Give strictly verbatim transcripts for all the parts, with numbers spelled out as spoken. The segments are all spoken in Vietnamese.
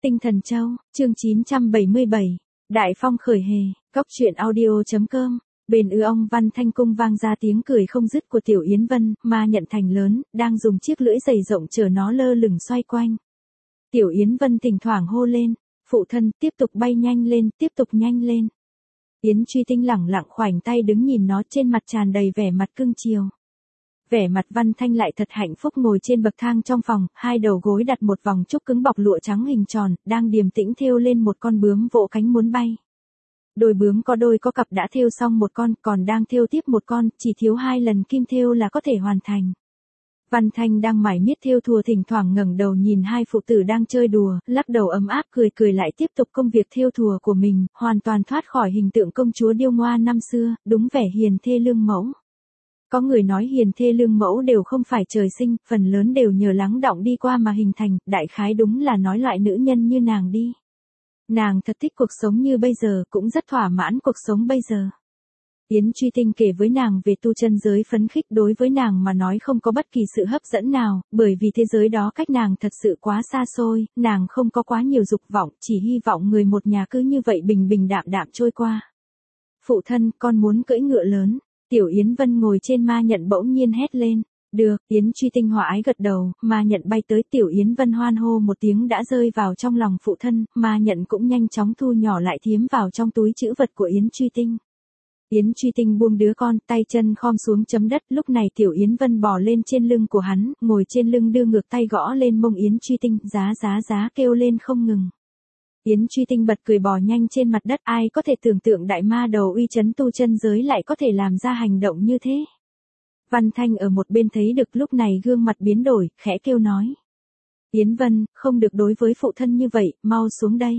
Tinh Thần Châu, chương chín trăm bảy mươi bảy, Đại Phong khởi hề, Cóc truyện audio.com. Bên ư ông Văn Thanh cung vang ra tiếng cười không dứt của Tiểu Yến Vân, ma nhận thành lớn, đang dùng chiếc lưỡi dày rộng chờ nó lơ lửng xoay quanh. Tiểu Yến Vân thỉnh thoảng hô lên, phụ thân, tiếp tục bay nhanh lên, tiếp tục nhanh lên. Yến Truy Tinh lẳng lặng khoảnh tay đứng nhìn nó, trên mặt tràn đầy vẻ mặt cưng chiều. Vẻ mặt Văn Thanh lại thật hạnh phúc ngồi trên bậc thang trong phòng, hai đầu gối đặt một vòng trúc cứng bọc lụa trắng hình tròn, đang điềm tĩnh thêu lên một con bướm vỗ cánh muốn bay. Đôi bướm có đôi có cặp đã thêu xong một con, còn đang thêu tiếp một con, chỉ thiếu hai lần kim thêu là có thể hoàn thành. Văn Thanh đang mải miết thêu thùa thỉnh thoảng ngẩng đầu nhìn hai phụ tử đang chơi đùa, lắc đầu ấm áp cười cười lại tiếp tục công việc thêu thùa của mình, hoàn toàn thoát khỏi hình tượng công chúa điêu ngoa năm xưa, đúng vẻ hiền thê lương mẫu. Có người nói hiền thê lương mẫu đều không phải trời sinh, phần lớn đều nhờ lắng đọng đi qua mà hình thành, đại khái đúng là nói loại nữ nhân như nàng đi. Nàng thật thích cuộc sống như bây giờ, cũng rất thỏa mãn cuộc sống bây giờ. Yến Truy Tinh kể với nàng về tu chân giới phấn khích, đối với nàng mà nói không có bất kỳ sự hấp dẫn nào, bởi vì thế giới đó cách nàng thật sự quá xa xôi, nàng không có quá nhiều dục vọng, chỉ hy vọng người một nhà cứ như vậy bình bình đạm đạm trôi qua. Phụ thân, con muốn cưỡi ngựa lớn. Tiểu Yến Vân ngồi trên ma nhận bỗng nhiên hét lên. Được, Yến Truy Tinh hòa ái gật đầu, ma nhận bay tới, Tiểu Yến Vân hoan hô một tiếng đã rơi vào trong lòng phụ thân, ma nhận cũng nhanh chóng thu nhỏ lại thiếm vào trong túi trữ vật của Yến Truy Tinh. Yến Truy Tinh buông đứa con, tay chân khom xuống chấm đất, lúc này Tiểu Yến Vân bò lên trên lưng của hắn, ngồi trên lưng đưa ngược tay gõ lên mông Yến Truy Tinh, giá giá giá kêu lên không ngừng. Yến Truy Tinh bật cười bò nhanh trên mặt đất, ai có thể tưởng tượng đại ma đầu uy chấn tu chân giới lại có thể làm ra hành động như thế. Văn Thanh ở một bên thấy được, lúc này gương mặt biến đổi, khẽ kêu nói. Yến Vân, không được đối với phụ thân như vậy, mau xuống đây.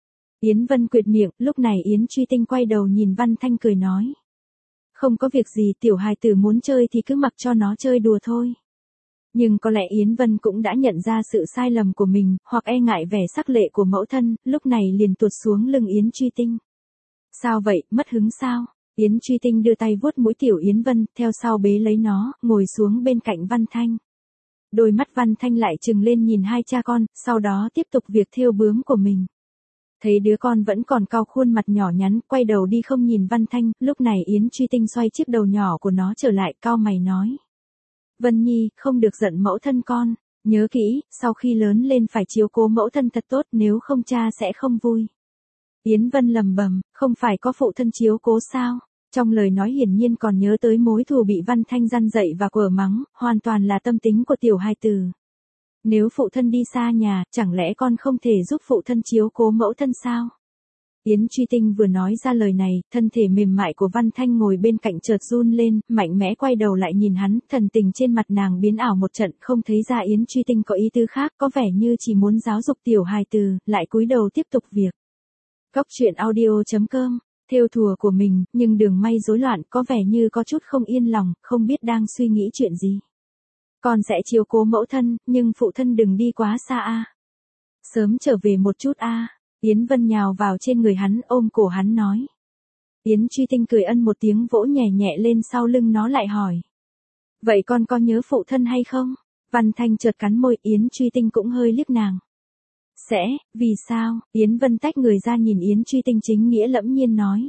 Yến Vân quyệt miệng, lúc này Yến Truy Tinh quay đầu nhìn Văn Thanh cười nói. Không có việc gì, tiểu hài tử muốn chơi thì cứ mặc cho nó chơi đùa thôi. Nhưng có lẽ Yến Vân cũng đã nhận ra sự sai lầm của mình, hoặc e ngại vẻ sắc lệ của mẫu thân, lúc này liền tuột xuống lưng Yến Truy Tinh. Sao vậy, mất hứng sao? Yến Truy Tinh đưa tay vuốt mũi Tiểu Yến Vân, theo sau bế lấy nó, ngồi xuống bên cạnh Văn Thanh. Đôi mắt Văn Thanh lại trừng lên nhìn hai cha con, sau đó tiếp tục việc thêu bướm của mình. Thấy đứa con vẫn còn cau khuôn mặt nhỏ nhắn, quay đầu đi không nhìn Văn Thanh, lúc này Yến Truy Tinh xoay chiếc đầu nhỏ của nó trở lại, cau mày nói. Vân Nhi, không được giận mẫu thân con, nhớ kỹ, sau khi lớn lên phải chiếu cố mẫu thân thật tốt, nếu không cha sẽ không vui. Yến Vân lầm bầm, không phải có phụ thân chiếu cố sao? Trong lời nói hiển nhiên còn nhớ tới mối thù bị Văn Thanh răn dạy và quở mắng, hoàn toàn là tâm tính của tiểu hài tử. Nếu phụ thân đi xa nhà, chẳng lẽ con không thể giúp phụ thân chiếu cố mẫu thân sao? Yến Truy Tinh vừa nói ra lời này, thân thể mềm mại của Văn Thanh ngồi bên cạnh chợt run lên, mạnh mẽ quay đầu lại nhìn hắn, thần tình trên mặt nàng biến ảo một trận, không thấy ra Yến Truy Tinh có ý tư khác, có vẻ như chỉ muốn giáo dục tiểu hài tử, lại cúi đầu tiếp tục việc. Cóc truyện audio.com, thêu thùa của mình, nhưng đường may rối loạn, có vẻ như có chút không yên lòng, không biết đang suy nghĩ chuyện gì. Con sẽ chiếu cố mẫu thân, nhưng phụ thân đừng đi quá xa a. Sớm trở về một chút a. Yến Vân nhào vào trên người hắn, ôm cổ hắn nói. Yến Truy Tinh cười ân một tiếng, vỗ nhẹ nhẹ lên sau lưng nó lại hỏi. Vậy con có nhớ phụ thân hay không? Văn Thanh chợt cắn môi, Yến Truy Tinh cũng hơi liếc nàng. Sẽ, vì sao? Yến Vân tách người ra nhìn Yến Truy Tinh chính nghĩa lẫm nhiên nói.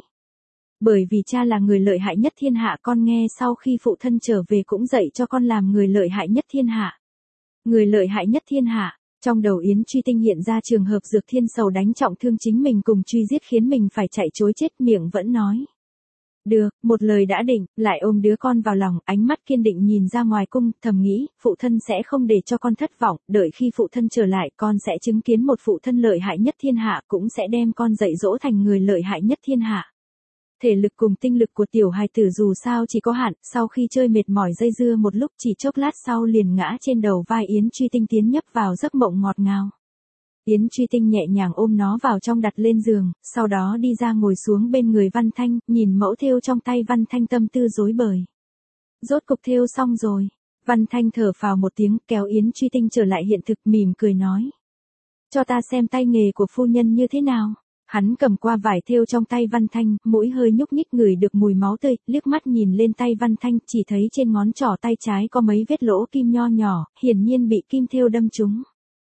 Bởi vì cha là người lợi hại nhất thiên hạ, con nghe sau khi phụ thân trở về cũng dạy cho con làm người lợi hại nhất thiên hạ. Người lợi hại nhất thiên hạ. Trong đầu Yến Truy Tinh hiện ra trường hợp Dược Thiên Sầu đánh trọng thương chính mình cùng truy giết khiến mình phải chạy trối chết, miệng vẫn nói. Được, một lời đã định, lại ôm đứa con vào lòng, ánh mắt kiên định nhìn ra ngoài cung, thầm nghĩ, phụ thân sẽ không để cho con thất vọng, đợi khi phụ thân trở lại, con sẽ chứng kiến một phụ thân lợi hại nhất thiên hạ, cũng sẽ đem con dạy dỗ thành người lợi hại nhất thiên hạ. Thể lực cùng tinh lực của tiểu hài tử dù sao chỉ có hạn, sau khi chơi mệt mỏi dây dưa một lúc chỉ chốc lát sau liền ngã trên đầu vai Yến Truy Tinh tiến nhấp vào giấc mộng ngọt ngào. Yến Truy Tinh nhẹ nhàng ôm nó vào trong đặt lên giường, sau đó đi ra ngồi xuống bên người Văn Thanh, nhìn mẫu thêu trong tay Văn Thanh tâm tư rối bời. Rốt cục thêu xong rồi, Văn Thanh thở phào một tiếng kéo Yến Truy Tinh trở lại hiện thực mỉm cười nói. Cho ta xem tay nghề của phu nhân như thế nào. Hắn cầm qua vải thêu trong tay Văn Thanh, mũi hơi nhúc nhích ngửi được mùi máu tươi, liếc mắt nhìn lên tay Văn Thanh, chỉ thấy trên ngón trỏ tay trái có mấy vết lỗ kim nho nhỏ, hiển nhiên bị kim thêu đâm trúng.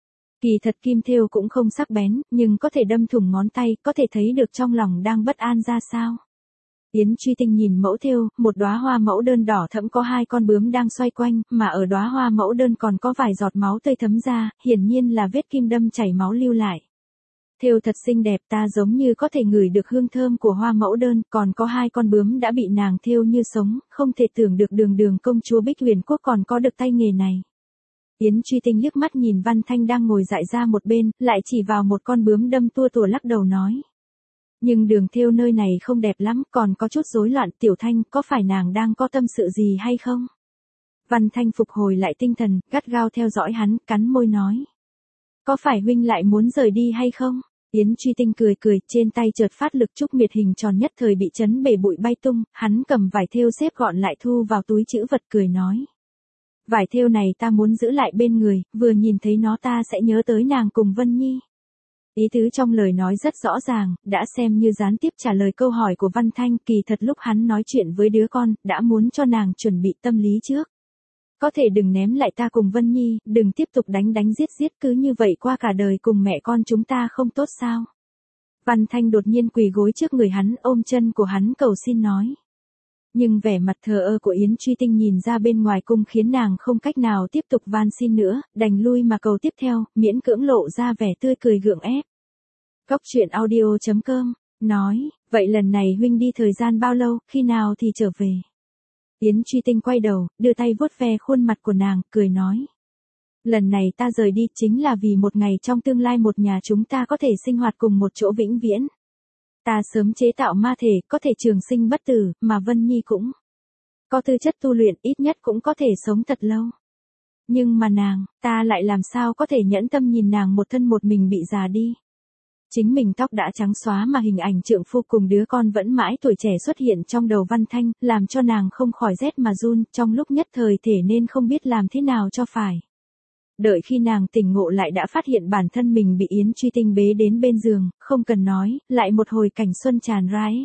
Kỳ thật kim thêu cũng không sắc bén, nhưng có thể đâm thủng ngón tay, có thể thấy được trong lòng đang bất an ra sao. Yến Truy Tinh nhìn mẫu thêu, một đóa hoa mẫu đơn đỏ thẫm có hai con bướm đang xoay quanh, mà ở đóa hoa mẫu đơn còn có vài giọt máu tươi thấm ra, hiển nhiên là vết kim đâm chảy máu lưu lại. Thêu thật xinh đẹp, ta giống như có thể ngửi được hương thơm của hoa mẫu đơn, còn có hai con bướm đã bị nàng thêu như sống, không thể tưởng được Đường Đường công chúa Bích Huyền Quốc còn có được tay nghề này. Yến Truy Tinh liếc mắt nhìn Văn Thanh đang ngồi dại ra một bên, lại chỉ vào một con bướm đâm tua tủa lắc đầu nói. Nhưng đường thêu nơi này không đẹp lắm, còn có chút rối loạn. Tiểu Thanh, có phải nàng đang có tâm sự gì hay không? Văn Thanh phục hồi lại tinh thần, gắt gao theo dõi hắn, cắn môi nói. Có phải huynh lại muốn rời đi hay không? Yến Truy Tinh cười cười, trên tay chợt phát lực trúc miệt hình tròn nhất thời bị chấn bể bụi bay tung, hắn cầm vải thêu xếp gọn lại thu vào túi trữ vật cười nói. Vải thêu này ta muốn giữ lại bên người, vừa nhìn thấy nó ta sẽ nhớ tới nàng cùng Vân Nhi. Ý tứ trong lời nói rất rõ ràng, đã xem như gián tiếp trả lời câu hỏi của Văn Thanh, kỳ thật lúc hắn nói chuyện với đứa con, đã muốn cho nàng chuẩn bị tâm lý trước. Có thể đừng ném lại ta cùng Vân Nhi, đừng tiếp tục đánh đánh giết giết cứ như vậy qua cả đời cùng mẹ con chúng ta không tốt sao? Văn Thanh đột nhiên quỳ gối trước người hắn, ôm chân của hắn cầu xin nói. Nhưng vẻ mặt thờ ơ của Yến Truy Tinh nhìn ra bên ngoài cung khiến nàng không cách nào tiếp tục van xin nữa, đành lui mà cầu tiếp theo, miễn cưỡng lộ ra vẻ tươi cười gượng ép. Cốc truyện audio chấm com, nói, vậy lần này huynh đi thời gian bao lâu, khi nào thì trở về? Yến Truy Tinh quay đầu, đưa tay vuốt ve khuôn mặt của nàng, cười nói. Lần này ta rời đi chính là vì một ngày trong tương lai một nhà chúng ta có thể sinh hoạt cùng một chỗ vĩnh viễn. Ta sớm chế tạo ma thể, có thể trường sinh bất tử, mà Vân Nhi cũng có tư chất tu luyện, ít nhất cũng có thể sống thật lâu. Nhưng mà nàng, ta lại làm sao có thể nhẫn tâm nhìn nàng một thân một mình bị già đi. Chính mình tóc đã trắng xóa mà hình ảnh trượng phu cùng đứa con vẫn mãi tuổi trẻ xuất hiện trong đầu Văn Thanh, làm cho nàng không khỏi rét mà run, trong lúc nhất thời thể nên không biết làm thế nào cho phải. Đợi khi nàng tỉnh ngộ lại đã phát hiện bản thân mình bị Yến Truy Tinh bế đến bên giường, không cần nói, lại một hồi cảnh xuân tràn rãi.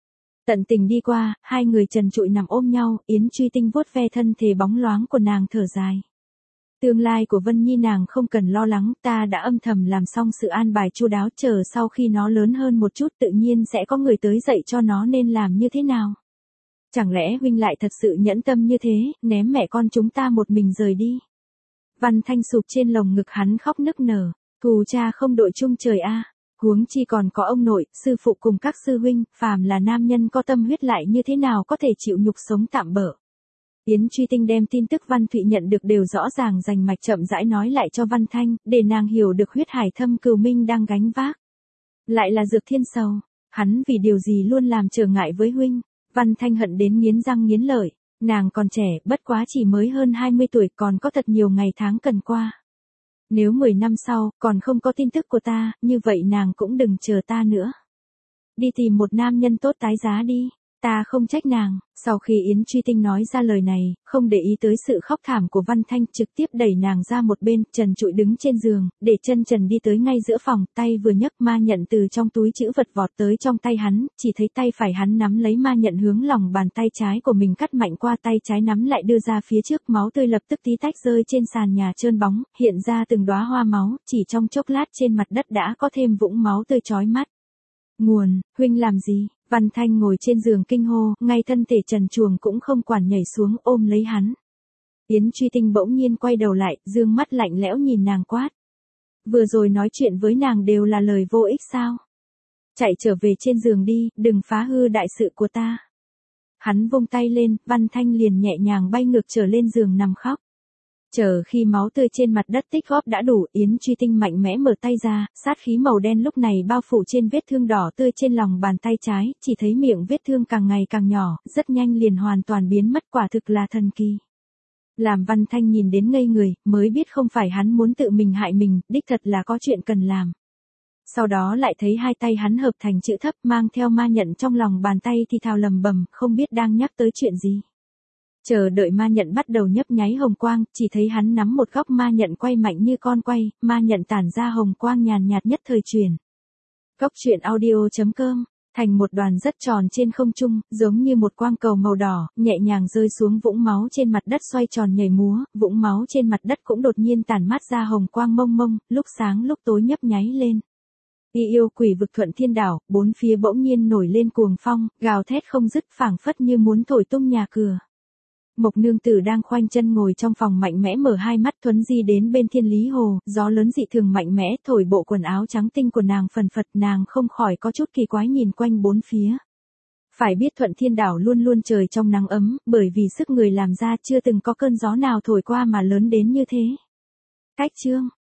Tận tình đi qua, hai người trần trụi nằm ôm nhau, Yến Truy Tinh vuốt ve thân thể bóng loáng của nàng thở dài. Tương lai của Vân Nhi nàng không cần lo lắng, ta đã âm thầm làm xong sự an bài chu đáo, chờ sau khi nó lớn hơn một chút tự nhiên sẽ có người tới dạy cho nó nên làm như thế nào. Chẳng lẽ huynh lại thật sự nhẫn tâm như thế, ném mẹ con chúng ta một mình rời đi. Văn Thanh sụp trên lồng ngực hắn khóc nức nở, thù cha không đội chung trời a, huống chi còn có ông nội, sư phụ cùng các sư huynh, phàm là nam nhân có tâm huyết lại như thế nào có thể chịu nhục sống tạm bợ. Yến Truy Tinh đem tin tức Văn Thụy nhận được đều rõ ràng rành mạch chậm rãi nói lại cho Văn Thanh, để nàng hiểu được huyết hải thâm cừu minh đang gánh vác. Lại là Dược Thiên Sầu, hắn vì điều gì luôn làm trở ngại với huynh. Văn Thanh hận đến nghiến răng nghiến lợi. Nàng còn trẻ, bất quá chỉ mới hơn hai mươi tuổi, còn có thật nhiều ngày tháng cần qua. Nếu mười năm sau, còn không có tin tức của ta, như vậy nàng cũng đừng chờ ta nữa. Đi tìm một nam nhân tốt tái giá đi, ta không trách nàng. Sau khi Yến Truy Tinh nói ra lời này, không để ý tới sự khóc thảm của Văn Thanh, trực tiếp đẩy nàng ra một bên, trần trụi đứng trên giường, để chân trần đi tới ngay giữa phòng, tay vừa nhấc ma nhận từ trong túi trữ vật vọt tới trong tay hắn, chỉ thấy tay phải hắn nắm lấy ma nhận hướng lòng bàn tay trái của mình cắt mạnh qua, tay trái nắm lại đưa ra phía trước, máu tươi lập tức tí tách rơi trên sàn nhà trơn bóng, hiện ra từng đóa hoa máu, chỉ trong chốc lát trên mặt đất đã có thêm vũng máu tươi chói mắt. Nguồn, huynh làm gì? Văn Thanh ngồi trên giường kinh hô, ngay thân thể trần truồng cũng không quản nhảy xuống ôm lấy hắn. Yến Truy Tinh bỗng nhiên quay đầu lại, dương mắt lạnh lẽo nhìn nàng quát. Vừa rồi nói chuyện với nàng đều là lời vô ích sao? Chạy trở về trên giường đi, đừng phá hư đại sự của ta. Hắn vung tay lên, Văn Thanh liền nhẹ nhàng bay ngược trở lên giường nằm khóc. Chờ khi máu tươi trên mặt đất tích góp đã đủ, Yến Truy Tinh mạnh mẽ mở tay ra, sát khí màu đen lúc này bao phủ trên vết thương đỏ tươi trên lòng bàn tay trái, chỉ thấy miệng vết thương càng ngày càng nhỏ, rất nhanh liền hoàn toàn biến mất, quả thực là thần kỳ. Làm Văn Thanh nhìn đến ngây người, mới biết không phải hắn muốn tự mình hại mình, đích thật là có chuyện cần làm. Sau đó lại thấy hai tay hắn hợp thành chữ thấp, mang theo ma nhận trong lòng bàn tay thì thào lầm bầm, không biết đang nhắc tới chuyện gì. Chờ đợi ma nhận bắt đầu nhấp nháy hồng quang, chỉ thấy hắn nắm một góc ma nhận quay mạnh như con quay, ma nhận tản ra hồng quang nhàn nhạt nhất thời truyền. Cốc truyện audio chấm com thành một đoàn rất tròn trên không trung, giống như một quang cầu màu đỏ, nhẹ nhàng rơi xuống vũng máu trên mặt đất xoay tròn nhảy múa, vũng máu trên mặt đất cũng đột nhiên tản mát ra hồng quang mông mông, lúc sáng lúc tối nhấp nháy lên. Y yêu quỷ vực Thuận Thiên Đảo, bốn phía bỗng nhiên nổi lên cuồng phong, gào thét không dứt phảng phất như muốn thổi tung nhà cửa. Mộc nương tử đang khoanh chân ngồi trong phòng mạnh mẽ mở hai mắt thuấn di đến bên Thiên Lý Hồ, gió lớn dị thường mạnh mẽ thổi bộ quần áo trắng tinh của nàng phần phật, nàng không khỏi có chút kỳ quái nhìn quanh bốn phía. Phải biết Thuận Thiên Đảo luôn luôn trời trong nắng ấm, bởi vì sức người làm ra chưa từng có cơn gió nào thổi qua mà lớn đến như thế. Cách chương